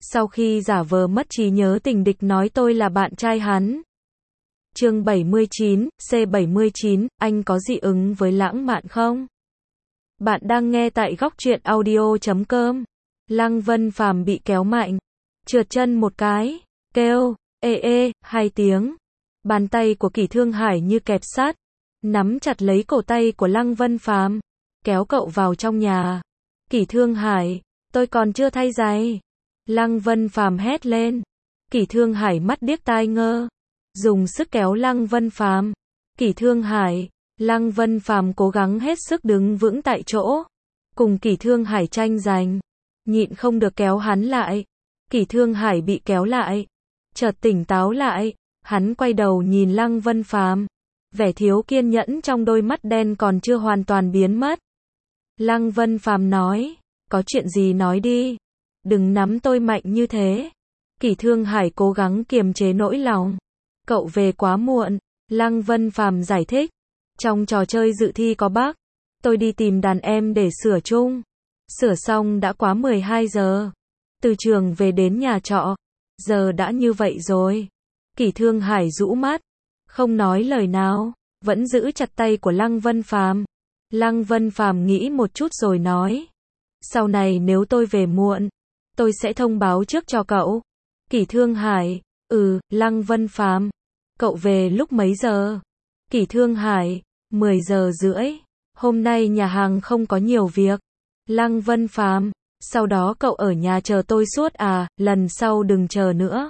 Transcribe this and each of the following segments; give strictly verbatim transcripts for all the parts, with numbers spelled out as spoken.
Sau khi giả vờ mất trí nhớ tình địch nói tôi là bạn trai hắn. Chương bảy mươi chín, C bảy mươi chín, anh có dị ứng với lãng mạn không? Bạn đang nghe tại góc truyện audio chấm com. Lăng Vân Phàm bị kéo mạnh, trượt chân một cái, kêu, ê ê, hai tiếng. Bàn tay của Kỷ Thương Hải như kẹp sát, nắm chặt lấy cổ tay của Lăng Vân Phàm, kéo cậu vào trong nhà. Kỷ Thương Hải, tôi còn chưa thay giày. Lăng Vân Phàm hét lên. Kỷ Thương Hải mắt điếc tai ngơ, dùng sức kéo Lăng Vân Phàm. Kỷ Thương Hải, Lăng Vân Phàm cố gắng hết sức đứng vững tại chỗ, cùng Kỷ Thương Hải tranh giành, nhịn không được kéo hắn lại. Kỷ Thương Hải bị kéo lại, chợt tỉnh táo lại, hắn quay đầu nhìn Lăng Vân Phàm, vẻ thiếu kiên nhẫn trong đôi mắt đen còn chưa hoàn toàn biến mất. Lăng Vân Phàm nói, có chuyện gì nói đi, đừng nắm tôi mạnh như thế. Kỷ Thương Hải cố gắng kiềm chế nỗi lòng. Cậu về quá muộn. Lăng Vân Phàm giải thích, trong trò chơi dự thi có bug, tôi đi tìm đàn em để sửa chung. Sửa xong đã quá mười hai giờ. Từ trường về đến nhà trọ, giờ đã như vậy rồi. Kỷ Thương Hải rũ mắt, không nói lời nào, vẫn giữ chặt tay của Lăng Vân Phàm. Lăng Vân Phàm nghĩ một chút rồi nói, sau này nếu tôi về muộn, tôi sẽ thông báo trước cho cậu. Kỷ Thương Hải, ừ, Lăng Vân Phàm, cậu về lúc mấy giờ? Kỷ Thương Hải, mười giờ rưỡi, hôm nay nhà hàng không có nhiều việc. Lăng Vân Phàm, sau đó cậu ở nhà chờ tôi suốt à, lần sau đừng chờ nữa.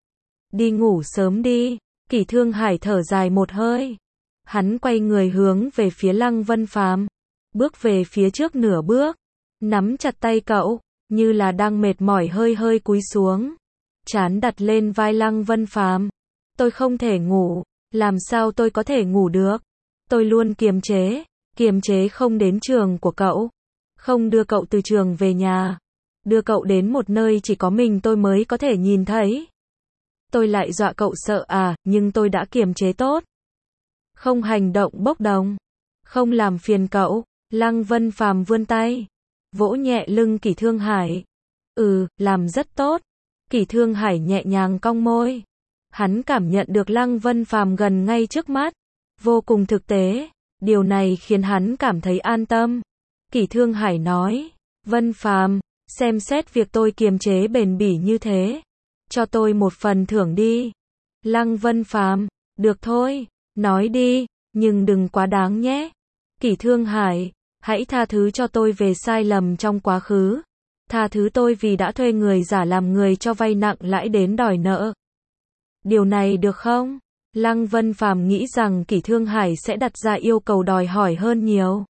Đi ngủ sớm đi. Kỷ Thương Hải thở dài một hơi. Hắn quay người hướng về phía Lăng Vân Phàm, bước về phía trước nửa bước, nắm chặt tay cậu, như là đang mệt mỏi hơi hơi cúi xuống, trán đặt lên vai Lăng Vân Phàm. Tôi không thể ngủ, làm sao tôi có thể ngủ được? Tôi luôn kiềm chế, kiềm chế không đến trường của cậu, không đưa cậu từ trường về nhà, đưa cậu đến một nơi chỉ có mình tôi mới có thể nhìn thấy. Tôi lại dọa cậu sợ à, nhưng tôi đã kiềm chế tốt. Không hành động bốc đồng, không làm phiền cậu. Lăng Vân Phàm vươn tay, vỗ nhẹ lưng Kỷ Thương Hải. Ừ, làm rất tốt. Kỷ Thương Hải nhẹ nhàng cong môi. Hắn cảm nhận được Lăng Vân Phàm gần ngay trước mắt, vô cùng thực tế. Điều này khiến hắn cảm thấy an tâm. Kỷ Thương Hải nói, Vân Phàm, xem xét việc tôi kiềm chế bền bỉ như thế, cho tôi một phần thưởng đi. Lăng Vân Phàm, được thôi, nói đi, nhưng đừng quá đáng nhé. Kỷ Thương Hải, hãy tha thứ cho tôi về sai lầm trong quá khứ. Tha thứ tôi vì đã thuê người giả làm người cho vay nặng lãi đến đòi nợ. Điều này được không? Lăng Vân Phàm nghĩ rằng Kỷ Thương Hải sẽ đặt ra yêu cầu đòi hỏi hơn nhiều.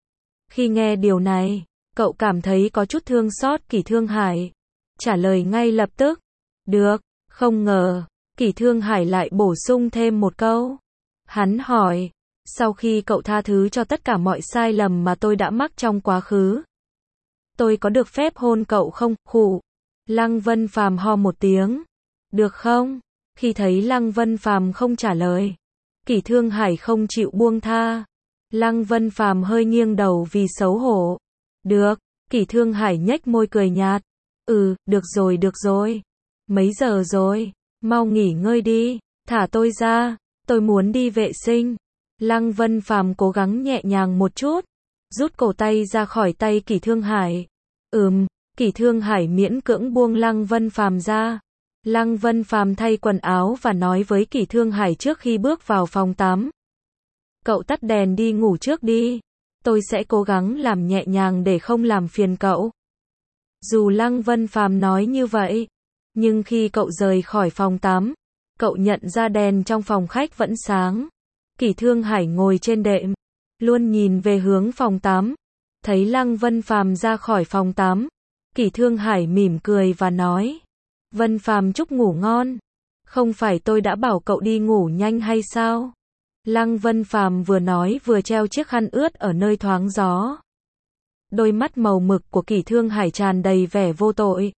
Khi nghe điều này, cậu cảm thấy có chút thương xót Kỷ Thương Hải. Trả lời ngay lập tức, được. Không ngờ, Kỷ Thương Hải lại bổ sung thêm một câu. Hắn hỏi, sau khi cậu tha thứ cho tất cả mọi sai lầm mà tôi đã mắc trong quá khứ, tôi có được phép hôn cậu không? Khụ. Lăng Vân Phàm ho một tiếng. Được không? Khi thấy Lăng Vân Phàm không trả lời, Kỷ Thương Hải không chịu buông tha. Lăng Vân Phàm hơi nghiêng đầu vì xấu hổ. Được. Kỷ Thương Hải nhếch môi cười nhạt. Ừ, được rồi được rồi. Mấy giờ rồi? Mau nghỉ ngơi đi. Thả tôi ra. Tôi muốn đi vệ sinh. Lăng Vân Phàm cố gắng nhẹ nhàng một chút, rút cổ tay ra khỏi tay Kỷ Thương Hải. Ừm. Kỷ Thương Hải miễn cưỡng buông Lăng Vân Phàm ra. Lăng Vân Phàm thay quần áo và nói với Kỷ Thương Hải trước khi bước vào phòng tắm. Cậu tắt đèn đi ngủ trước đi. Tôi sẽ cố gắng làm nhẹ nhàng để không làm phiền cậu. Dù Lăng Vân Phàm nói như vậy, nhưng khi cậu rời khỏi phòng tắm, cậu nhận ra đèn trong phòng khách vẫn sáng. Kỷ Thương Hải ngồi trên đệm, luôn nhìn về hướng phòng tắm. Thấy Lăng Vân Phàm ra khỏi phòng tắm, Kỷ Thương Hải mỉm cười và nói, Vân Phàm chúc ngủ ngon. Không phải tôi đã bảo cậu đi ngủ nhanh hay sao? Lăng Vân Phàm vừa nói vừa treo chiếc khăn ướt ở nơi thoáng gió. Đôi mắt màu mực của Kỷ Thương Hải tràn đầy vẻ vô tội.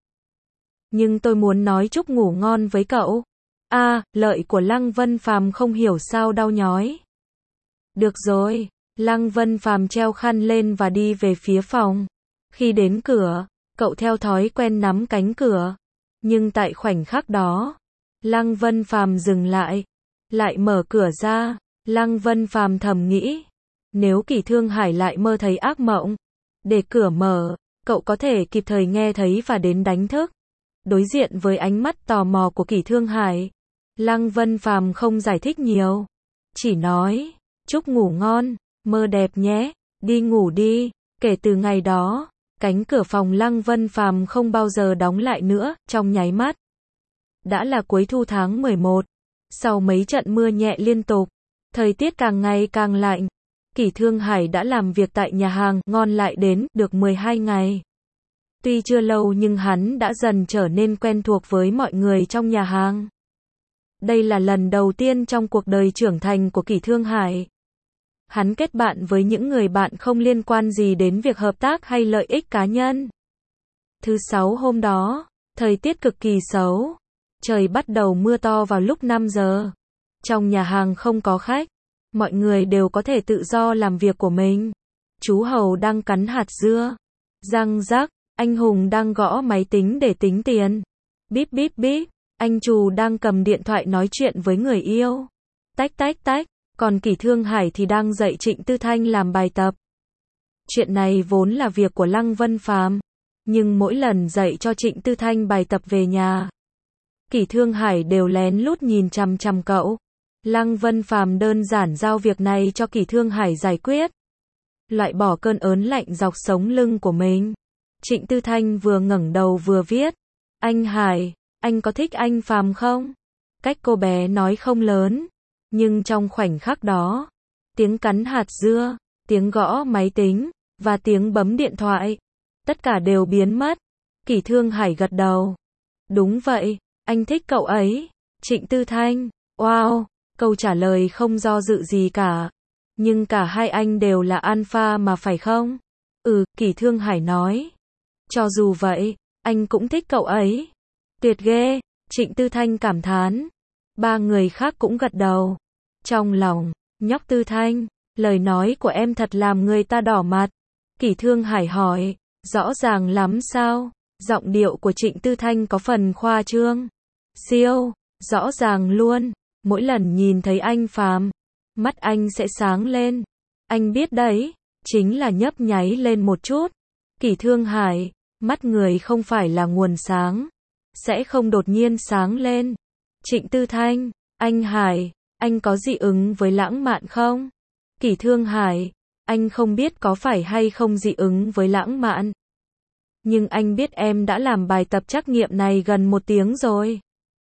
Nhưng tôi muốn nói chúc ngủ ngon với cậu. A, à, lợi của Lăng Vân Phàm không hiểu sao đau nhói. Được rồi. Lăng Vân Phàm treo khăn lên và đi về phía phòng. Khi đến cửa, cậu theo thói quen nắm cánh cửa. Nhưng tại khoảnh khắc đó, Lăng Vân Phàm dừng lại, lại mở cửa ra. Lăng Vân Phàm thầm nghĩ, nếu Kỷ Thương Hải lại mơ thấy ác mộng, để cửa mở, cậu có thể kịp thời nghe thấy và đến đánh thức. Đối diện với ánh mắt tò mò của Kỷ Thương Hải, Lăng Vân Phàm không giải thích nhiều, chỉ nói, chúc ngủ ngon, mơ đẹp nhé, đi ngủ đi. Kể từ ngày đó, cánh cửa phòng Lăng Vân Phàm không bao giờ đóng lại nữa. Trong nháy mắt, đã là cuối thu tháng mười một, sau mấy trận mưa nhẹ liên tục, thời tiết càng ngày càng lạnh, Kỷ Thương Hải đã làm việc tại nhà hàng ngon lại đến được mười hai ngày. Tuy chưa lâu nhưng hắn đã dần trở nên quen thuộc với mọi người trong nhà hàng. Đây là lần đầu tiên trong cuộc đời trưởng thành của Kỷ Thương Hải. Hắn kết bạn với những người bạn không liên quan gì đến việc hợp tác hay lợi ích cá nhân. Thứ sáu hôm đó, thời tiết cực kỳ xấu. Trời bắt đầu mưa to vào lúc năm giờ. Trong nhà hàng không có khách. Mọi người đều có thể tự do làm việc của mình. Chú Hầu đang cắn hạt dưa. Răng rắc, anh Hùng đang gõ máy tính để tính tiền. Bíp bíp bíp, anh Trù đang cầm điện thoại nói chuyện với người yêu. Tách tách tách, còn Kỷ Thương Hải thì đang dạy Trịnh Tư Thanh làm bài tập. Chuyện này vốn là việc của Lăng Vân Phàm, nhưng mỗi lần dạy cho Trịnh Tư Thanh bài tập về nhà, Kỷ Thương Hải đều lén lút nhìn chằm chằm cậu. Lăng Vân Phàm đơn giản giao việc này cho Kỷ Thương Hải giải quyết, loại bỏ cơn ớn lạnh dọc sống lưng của mình. Trịnh Tư Thanh vừa ngẩng đầu vừa viết, anh Hải, anh có thích anh Phàm không? Cách cô bé nói không lớn, nhưng trong khoảnh khắc đó, tiếng cắn hạt dưa, tiếng gõ máy tính, và tiếng bấm điện thoại, tất cả đều biến mất. Kỷ Thương Hải gật đầu. Đúng vậy, anh thích cậu ấy. Trịnh Tư Thanh, wow, câu trả lời không do dự gì cả. Nhưng cả hai anh đều là alpha mà phải không? Ừ, Kỷ Thương Hải nói. Cho dù vậy, anh cũng thích cậu ấy. Tuyệt ghê, Trịnh Tư Thanh cảm thán. Ba người khác cũng gật đầu. Trong lòng, nhóc Tư Thanh, lời nói của em thật làm người ta đỏ mặt. Kỷ Thương Hải hỏi, rõ ràng lắm sao? Giọng điệu của Trịnh Tư Thanh có phần khoa trương. Siêu, rõ ràng luôn. Mỗi lần nhìn thấy anh Phàm, mắt anh sẽ sáng lên. Anh biết đấy, chính là nhấp nháy lên một chút. Kỷ Thương Hải, mắt người không phải là nguồn sáng, sẽ không đột nhiên sáng lên. Trịnh Tư Thanh, anh Hải, anh có dị ứng với lãng mạn không? Kỷ Thương Hải, anh không biết có phải hay không dị ứng với lãng mạn. Nhưng anh biết em đã làm bài tập trắc nghiệm này gần một tiếng rồi.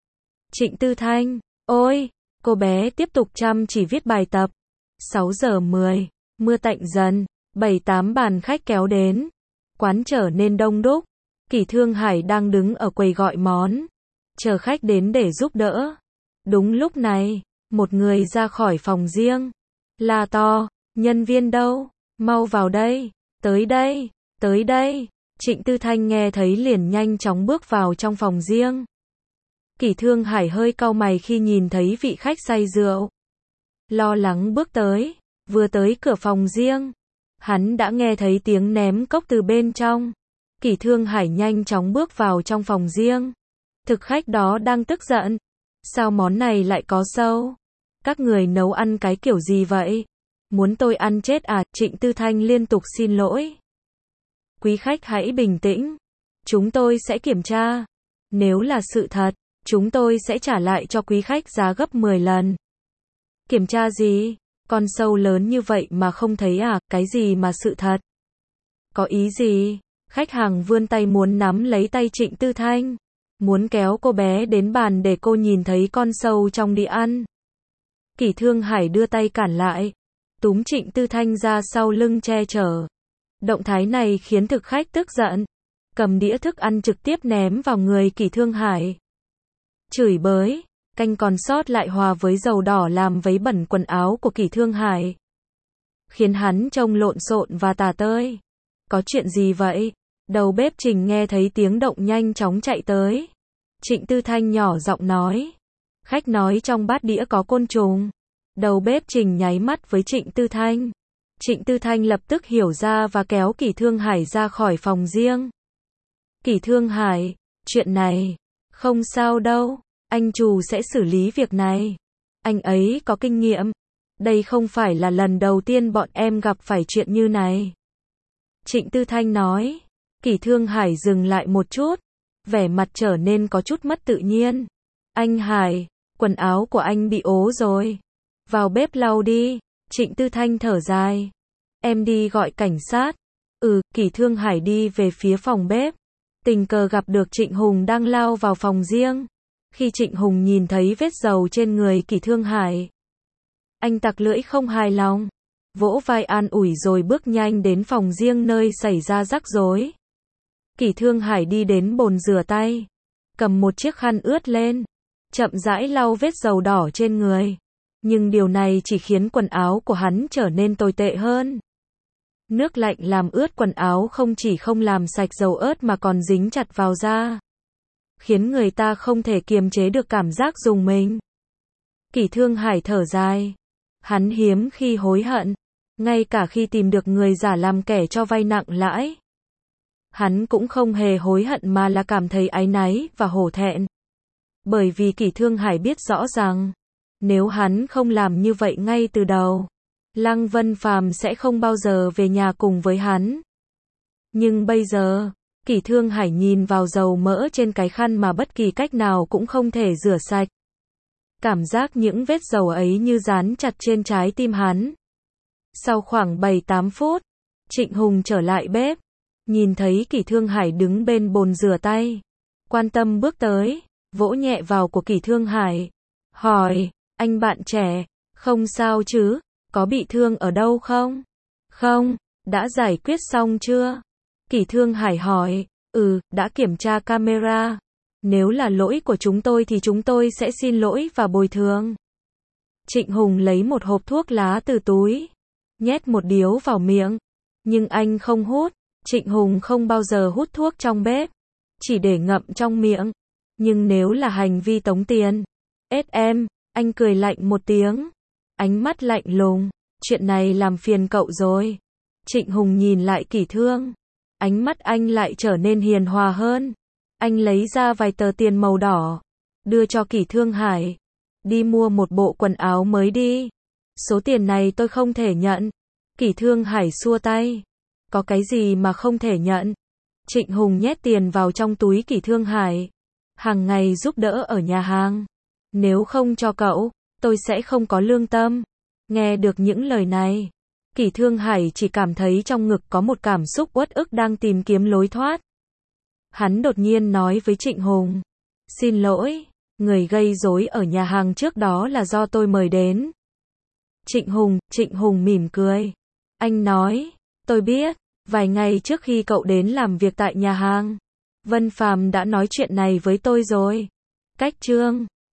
Trịnh Tư Thanh, ôi, cô bé tiếp tục chăm chỉ viết bài tập. sáu giờ mười, mưa tạnh dần, bảy tám bàn khách kéo đến. Quán trở nên đông đúc. Kỷ Thương Hải đang đứng ở quầy gọi món, chờ khách đến để giúp đỡ. Đúng lúc này, một người ra khỏi phòng riêng, la to, nhân viên đâu, mau vào đây, tới đây, tới đây. Trịnh Tư Thanh nghe thấy liền nhanh chóng bước vào trong phòng riêng. Kỷ Thương Hải hơi cau mày khi nhìn thấy vị khách say rượu. Lo lắng bước tới, vừa tới cửa phòng riêng, hắn đã nghe thấy tiếng ném cốc từ bên trong. Kỷ Thương Hải nhanh chóng bước vào trong phòng riêng. Thực khách đó đang tức giận. Sao món này lại có sâu? Các người nấu ăn cái kiểu gì vậy? Muốn tôi ăn chết à? Trịnh Tư Thanh liên tục xin lỗi. Quý khách hãy bình tĩnh. Chúng tôi sẽ kiểm tra. Nếu là sự thật, chúng tôi sẽ trả lại cho quý khách giá gấp mười lần. Kiểm tra gì? Con sâu lớn như vậy mà không thấy à? Cái gì mà sự thật? Có ý gì? Khách hàng vươn tay muốn nắm lấy tay Trịnh Tư Thanh, muốn kéo cô bé đến bàn để cô nhìn thấy con sâu trong đĩa ăn. Kỷ Thương Hải đưa tay cản lại, túm Trịnh Tư Thanh ra sau lưng che chở. Động thái này khiến thực khách tức giận, cầm đĩa thức ăn trực tiếp ném vào người Kỷ Thương Hải. Chửi bới, canh còn sót lại hòa với dầu đỏ làm vấy bẩn quần áo của Kỷ Thương Hải, khiến hắn trông lộn xộn và tả tơi. Có chuyện gì vậy? Đầu bếp Trình nghe thấy tiếng động nhanh chóng chạy tới. Trịnh Tư Thanh nhỏ giọng nói. Khách nói trong bát đĩa có côn trùng. Đầu bếp Trình nháy mắt với Trịnh Tư Thanh. Trịnh Tư Thanh lập tức hiểu ra và kéo Kỷ Thương Hải ra khỏi phòng riêng. Kỷ Thương Hải, chuyện này, Không sao đâu, anh chủ sẽ xử lý việc này. Anh ấy có kinh nghiệm. Đây không phải là lần đầu tiên bọn em gặp phải chuyện như này. Trịnh Tư Thanh nói. Kỷ Thương Hải dừng lại một chút, vẻ mặt trở nên có chút mất tự nhiên. Anh Hải, quần áo của anh bị ố rồi. Vào bếp lau đi. Trịnh Tư Thanh thở dài. Em đi gọi cảnh sát. Ừ, Kỷ Thương Hải đi về phía phòng bếp. Tình cờ gặp được Trịnh Hùng đang lao vào phòng riêng. Khi Trịnh Hùng nhìn thấy vết dầu trên người Kỷ Thương Hải, anh tặc lưỡi không hài lòng, vỗ vai an ủi rồi bước nhanh đến phòng riêng nơi xảy ra rắc rối. Kỷ Thương Hải đi đến bồn rửa tay, cầm một chiếc khăn ướt lên, chậm rãi lau vết dầu đỏ trên người. Nhưng điều này chỉ khiến quần áo của hắn trở nên tồi tệ hơn. Nước lạnh làm ướt quần áo không chỉ không làm sạch dầu ớt mà còn dính chặt vào da, khiến người ta không thể kiềm chế được cảm giác rùng mình. Kỷ Thương Hải thở dài. Hắn hiếm khi hối hận, ngay cả khi tìm được người giả làm kẻ cho vay nặng lãi. Hắn cũng không hề hối hận mà là cảm thấy áy náy và hổ thẹn. Bởi vì Kỷ Thương Hải biết rõ rằng, nếu hắn không làm như vậy ngay từ đầu, Lăng Vân Phàm sẽ không bao giờ về nhà cùng với hắn. Nhưng bây giờ, Kỷ Thương Hải nhìn vào dầu mỡ trên cái khăn mà bất kỳ cách nào cũng không thể rửa sạch. Cảm giác những vết dầu ấy như dán chặt trên trái tim hắn. Sau khoảng bảy tám phút, Trịnh Hùng trở lại bếp, nhìn thấy Kỷ Thương Hải đứng bên bồn rửa tay, quan tâm bước tới, vỗ nhẹ vào của Kỷ Thương Hải, hỏi, anh bạn trẻ, không sao chứ, có bị thương ở đâu không? Không, đã giải quyết xong chưa? Kỷ Thương Hải hỏi, ừ, đã kiểm tra camera. Nếu là lỗi của chúng tôi thì chúng tôi sẽ xin lỗi và bồi thường. Trịnh Hùng lấy một hộp thuốc lá từ túi, nhét một điếu vào miệng. Nhưng anh không hút. Trịnh Hùng không bao giờ hút thuốc trong bếp, chỉ để ngậm trong miệng. Nhưng nếu là hành vi tống tiền, ết em, anh cười lạnh một tiếng, ánh mắt lạnh lùng, chuyện này làm phiền cậu rồi. Trịnh Hùng nhìn lại Kỷ Thương, ánh mắt anh lại trở nên hiền hòa hơn. Anh lấy ra vài tờ tiền màu đỏ, đưa cho Kỷ Thương Hải. Đi mua một bộ quần áo mới đi. Số tiền này tôi không thể nhận. Kỷ Thương Hải xua tay. Có cái gì mà không thể nhận? Trịnh Hùng nhét tiền vào trong túi Kỷ Thương Hải. Hàng ngày giúp đỡ ở nhà hàng. Nếu không cho cậu, tôi sẽ không có lương tâm. Nghe được những lời này, Kỷ Thương Hải chỉ cảm thấy trong ngực có một cảm xúc uất ức đang tìm kiếm lối thoát. Hắn đột nhiên nói với Trịnh Hùng. Xin lỗi, người gây rối ở nhà hàng trước đó là do tôi mời đến. Trịnh Hùng, Trịnh Hùng mỉm cười. Anh nói, tôi biết, vài ngày trước khi cậu đến làm việc tại nhà hàng, Vân Phàm đã nói chuyện này với tôi rồi. Cách chương